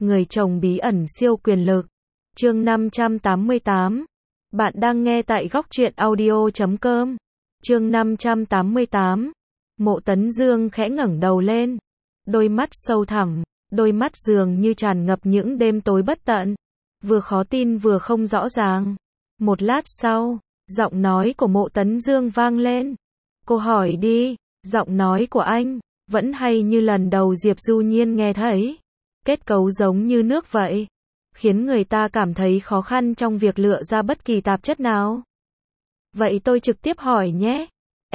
Người chồng bí ẩn siêu quyền lực. Chương 588. Bạn đang nghe tại góc truyện audio.com. Chương 588. Mộ Tấn Dương khẽ ngẩng đầu lên. Đôi mắt sâu thẳm, đôi mắt dường như tràn ngập những đêm tối bất tận. Vừa khó tin vừa không rõ ràng. Một lát sau, giọng nói của Mộ Tấn Dương vang lên. Cô hỏi đi, giọng nói của anh, vẫn hay như lần đầu Diệp Du Nhiên nghe thấy. Kết cấu giống như nước vậy, khiến người ta cảm thấy khó khăn trong việc lựa ra bất kỳ tạp chất nào. Vậy tôi trực tiếp hỏi nhé.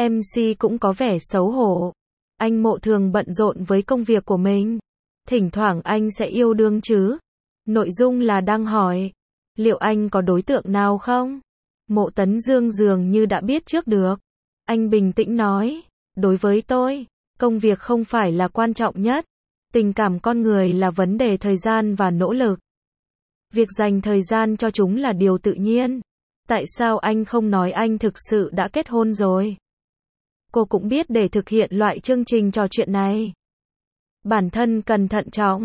MC cũng có vẻ xấu hổ. Anh Mộ thường bận rộn với công việc của mình. Thỉnh thoảng anh sẽ yêu đương chứ. Nội dung là đang hỏi, liệu anh có đối tượng nào không? Mộ Tấn Dương dường như đã biết trước được. Anh bình tĩnh nói, đối với tôi, công việc không phải là quan trọng nhất. Tình cảm con người là vấn đề thời gian và nỗ lực. Việc dành thời gian cho chúng là điều tự nhiên. Tại sao anh không nói anh thực sự đã kết hôn rồi? Cô cũng biết để thực hiện loại chương trình trò chuyện này, bản thân cần thận trọng.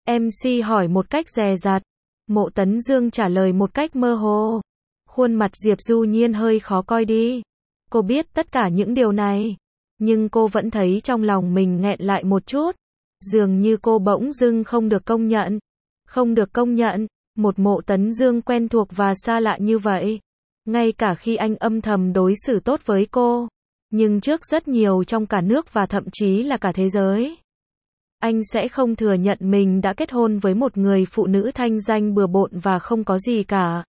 MC hỏi một cách dè dặt. Mộ Tấn Dương trả lời một cách mơ hồ. Khuôn mặt Diệp Du Nhiên hơi khó coi đi. Cô biết tất cả những điều này, nhưng cô vẫn thấy trong lòng mình nghẹn lại một chút. Dường như cô bỗng dưng không được công nhận. Không được công nhận, một Mộ Tấn Dương quen thuộc và xa lạ như vậy. Ngay cả khi anh âm thầm đối xử tốt với cô, nhưng trước rất nhiều trong cả nước và thậm chí là cả thế giới, anh sẽ không thừa nhận mình đã kết hôn với một người phụ nữ thanh danh bừa bộn và không có gì cả.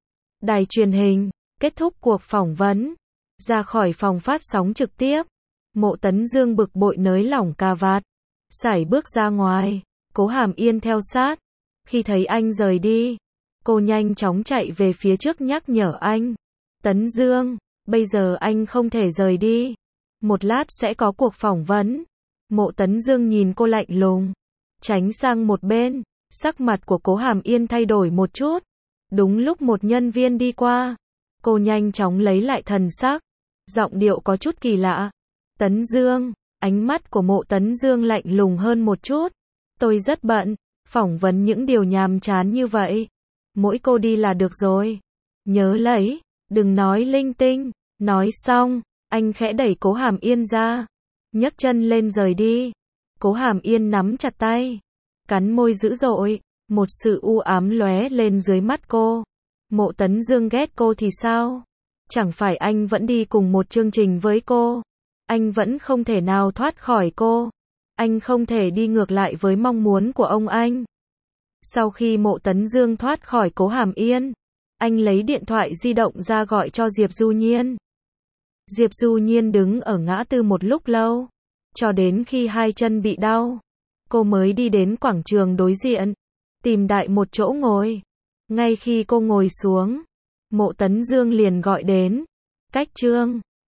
Đài truyền hình, kết thúc cuộc phỏng vấn. Ra khỏi phòng phát sóng trực tiếp, Mộ Tấn Dương bực bội nới lỏng cà vạt, sải bước ra ngoài. Cố Hàm Yên theo sát. Khi thấy anh rời đi, cô nhanh chóng chạy về phía trước nhắc nhở anh. Tấn Dương, bây giờ anh không thể rời đi. Một lát sẽ có cuộc phỏng vấn. Mộ Tấn Dương nhìn cô lạnh lùng, tránh sang một bên. Sắc mặt của Cố Hàm Yên thay đổi một chút. Đúng lúc một nhân viên đi qua, cô nhanh chóng lấy lại thần sắc. Giọng điệu có chút kỳ lạ. Tấn Dương, ánh mắt của Mộ Tấn Dương lạnh lùng hơn một chút. Tôi rất bận, phỏng vấn những điều nhàm chán như vậy. Mỗi cô đi là được rồi. Nhớ lấy, đừng nói linh tinh. Nói xong, anh khẽ đẩy Cố Hàm Yên ra, nhấc chân lên rời đi. Cố Hàm Yên nắm chặt tay, cắn môi dữ dội. Một sự u ám lóe lên dưới mắt cô. Mộ Tấn Dương ghét cô thì sao? Chẳng phải anh vẫn đi cùng một chương trình với cô? Anh vẫn không thể nào thoát khỏi cô. Anh không thể đi ngược lại với mong muốn của ông anh. Sau khi Mộ Tấn Dương thoát khỏi Cố Hàm Yên, anh lấy điện thoại di động ra gọi cho Diệp Du Nhiên. Diệp Du Nhiên đứng ở ngã tư một lúc lâu, cho đến khi hai chân bị đau, cô mới đi đến quảng trường đối diện, tìm đại một chỗ ngồi. Ngay khi cô ngồi xuống, Mộ Tấn Dương liền gọi đến. Cách Trương.